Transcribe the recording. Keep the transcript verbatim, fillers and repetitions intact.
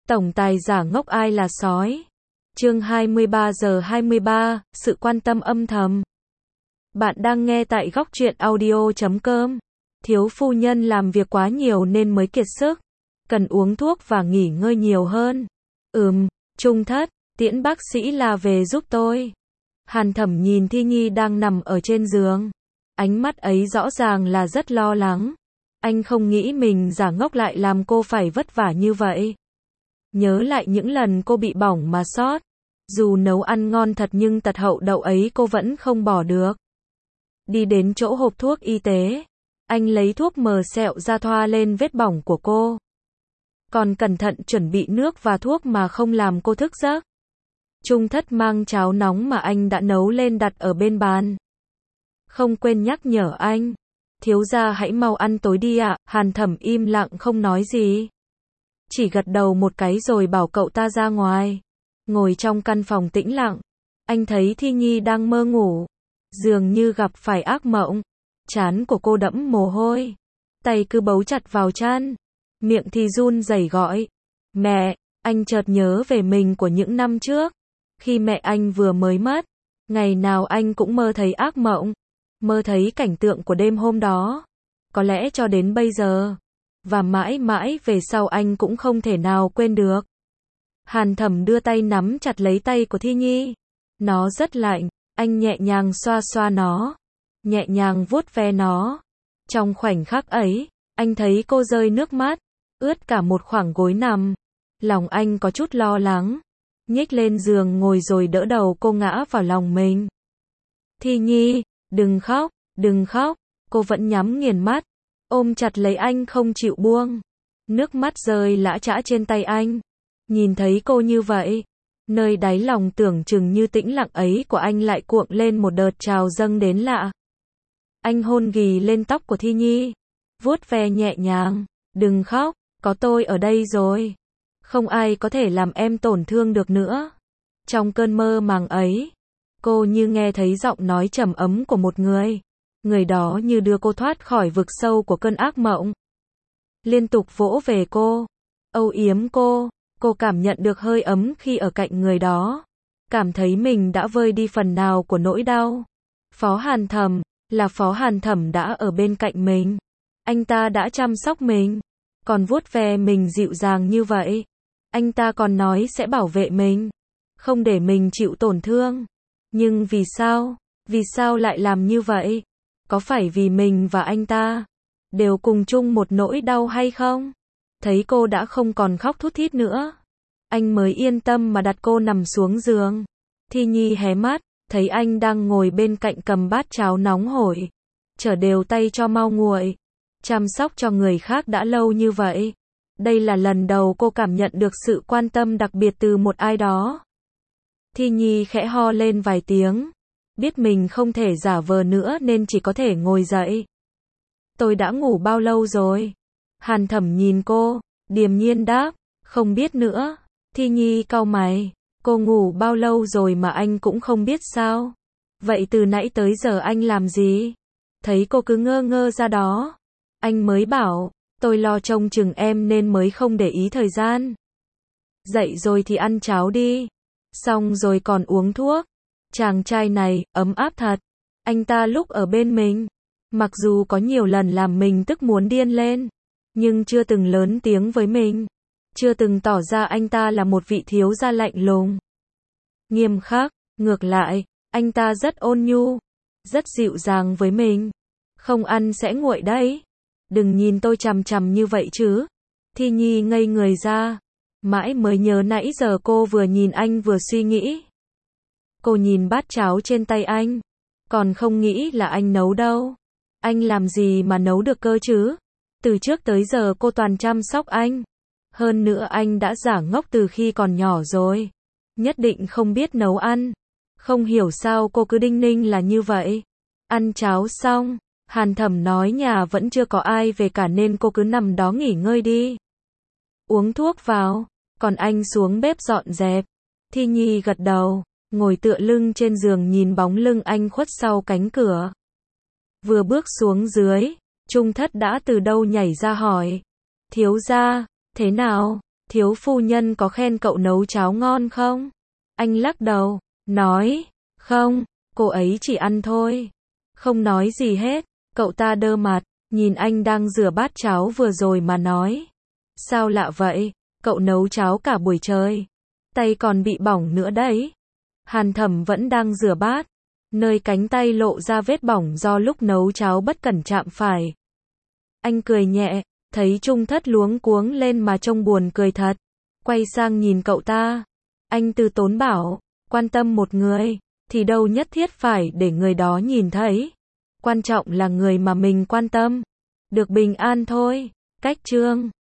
Tổng tài giả ngốc ai là sói. Chương hai mươi ba giờ hai mươi ba, sự quan tâm âm thầm. Bạn đang nghe tại góc truyện audio chấm com. Thiếu phu nhân làm việc quá nhiều nên mới kiệt sức. Cần uống thuốc và nghỉ ngơi nhiều hơn. Ừm, Trung thất, tiễn bác sĩ là về giúp tôi. Hàn Thẩm nhìn Thi Nhi đang nằm ở trên giường. Ánh mắt ấy rõ ràng là rất lo lắng. Anh không nghĩ mình giả ngốc lại làm cô phải vất vả như vậy. Nhớ lại những lần cô bị bỏng mà sót. Dù nấu ăn ngon thật nhưng tật hậu đậu ấy cô vẫn không bỏ được. Đi đến chỗ hộp thuốc y tế. Anh lấy thuốc mờ sẹo ra thoa lên vết bỏng của cô. Còn cẩn thận chuẩn bị nước và thuốc mà không làm cô thức giấc. Trung thất mang cháo nóng mà anh đã nấu lên đặt ở bên bàn. Không quên nhắc nhở anh. Thiếu gia hãy mau ăn tối đi ạ. Hàn Thẩm im lặng không nói gì. Chỉ gật đầu một cái rồi bảo cậu ta ra ngoài. Ngồi trong căn phòng tĩnh lặng. Anh thấy Thi Nhi đang mơ ngủ. Dường như gặp phải ác mộng. Trán của cô đẫm mồ hôi. Tay cứ bấu chặt vào chăn. Miệng thì run rẩy gọi. Mẹ, anh chợt nhớ về mình của những năm trước. Khi mẹ anh vừa mới mất. Ngày nào anh cũng mơ thấy ác mộng. Mơ thấy cảnh tượng của đêm hôm đó. Có lẽ cho đến bây giờ. Và mãi mãi về sau anh cũng không thể nào quên được. Hàn Thẩm đưa tay nắm chặt lấy tay của Thi Nhi. Nó rất lạnh. Anh nhẹ nhàng xoa xoa nó. Nhẹ nhàng vuốt ve nó. Trong khoảnh khắc ấy, anh thấy cô rơi nước mắt. Ướt cả một khoảng gối nằm. Lòng anh có chút lo lắng. Nhích lên giường ngồi rồi đỡ đầu cô ngã vào lòng mình. Thi Nhi, đừng khóc, đừng khóc. Cô vẫn nhắm nghiền mắt. Ôm chặt lấy anh không chịu buông. Nước mắt rơi lã chã trên tay anh. Nhìn thấy cô như vậy. Nơi đáy lòng tưởng chừng như tĩnh lặng ấy của anh lại cuộn lên một đợt trào dâng đến lạ. Anh hôn ghì lên tóc của Thi Nhi. Vuốt ve nhẹ nhàng. Đừng khóc, có tôi ở đây rồi. Không ai có thể làm em tổn thương được nữa. Trong cơn mơ màng ấy. Cô như nghe thấy giọng nói trầm ấm của một người. Người đó như đưa cô thoát khỏi vực sâu của cơn ác mộng. Liên tục vỗ về cô. Âu yếm cô. Cô cảm nhận được hơi ấm khi ở cạnh người đó. Cảm thấy mình đã vơi đi phần nào của nỗi đau. Phó Hàn Thẩm, là Phó Hàn Thẩm đã ở bên cạnh mình. Anh ta đã chăm sóc mình. Còn vuốt ve mình dịu dàng như vậy. Anh ta còn nói sẽ bảo vệ mình. Không để mình chịu tổn thương. Nhưng vì sao? Vì sao lại làm như vậy? Có phải vì mình và anh ta đều cùng chung một nỗi đau hay không? Thấy cô đã không còn khóc thút thít nữa. Anh mới yên tâm mà đặt cô nằm xuống giường. Thi Nhi hé mắt, thấy anh đang ngồi bên cạnh cầm bát cháo nóng hổi. Chở đều tay cho mau nguội. Chăm sóc cho người khác đã lâu như vậy. Đây là lần đầu cô cảm nhận được sự quan tâm đặc biệt từ một ai đó. Thi Nhi khẽ ho lên vài tiếng. Biết mình không thể giả vờ nữa nên chỉ có thể ngồi dậy. Tôi đã ngủ bao lâu rồi? Hàn Thẩm nhìn cô, điềm nhiên đáp, không biết nữa. Thi Nhi cau mày, cô ngủ bao lâu rồi mà anh cũng không biết sao? Vậy từ nãy tới giờ anh làm gì? Thấy cô cứ ngơ ngơ ra đó. Anh mới bảo, tôi lo trông chừng em nên mới không để ý thời gian. Dậy rồi thì ăn cháo đi. Xong rồi còn uống thuốc. Chàng trai này, ấm áp thật. Anh ta lúc ở bên mình. Mặc dù có nhiều lần làm mình tức muốn điên lên. Nhưng chưa từng lớn tiếng với mình. Chưa từng tỏ ra anh ta là một vị thiếu gia lạnh lùng. Nghiêm khắc, ngược lại, anh ta rất ôn nhu. Rất dịu dàng với mình. Không ăn sẽ nguội đấy. Đừng nhìn tôi chằm chằm như vậy chứ. Thi Nhi ngây người ra. Mãi mới nhớ nãy giờ cô vừa nhìn anh vừa suy nghĩ. Cô nhìn bát cháo trên tay anh. Còn không nghĩ là anh nấu đâu. Anh làm gì mà nấu được cơ chứ? Từ trước tới giờ cô toàn chăm sóc anh. Hơn nữa anh đã giả ngốc từ khi còn nhỏ rồi. Nhất định không biết nấu ăn. Không hiểu sao cô cứ đinh ninh là như vậy. Ăn cháo xong, Hàn Thẩm nói nhà vẫn chưa có ai về cả nên cô cứ nằm đó nghỉ ngơi đi. Uống thuốc vào, còn anh xuống bếp dọn dẹp. Thi Nhi gật đầu, ngồi tựa lưng trên giường nhìn bóng lưng anh khuất sau cánh cửa. Vừa bước xuống dưới, Trung thất đã từ đâu nhảy ra hỏi. Thiếu gia, thế nào? thiếu phu nhân có khen cậu nấu cháo ngon không? Anh lắc đầu, nói, không, cô ấy chỉ ăn thôi. Không nói gì hết, cậu ta đơ mặt, nhìn anh đang rửa bát cháo vừa rồi mà nói. Sao lạ vậy, cậu nấu cháo cả buổi trời. Tay còn bị bỏng nữa đấy. Hàn Thẩm vẫn đang rửa bát. Nơi cánh tay lộ ra vết bỏng do lúc nấu cháo bất cẩn chạm phải. Anh cười nhẹ, thấy Trung Thất luống cuống lên mà trông buồn cười thật. Quay sang nhìn cậu ta. Anh từ tốn bảo, quan tâm một người, thì đâu nhất thiết phải để người đó nhìn thấy. Quan trọng là người mà mình quan tâm. Được bình an thôi. Cách chương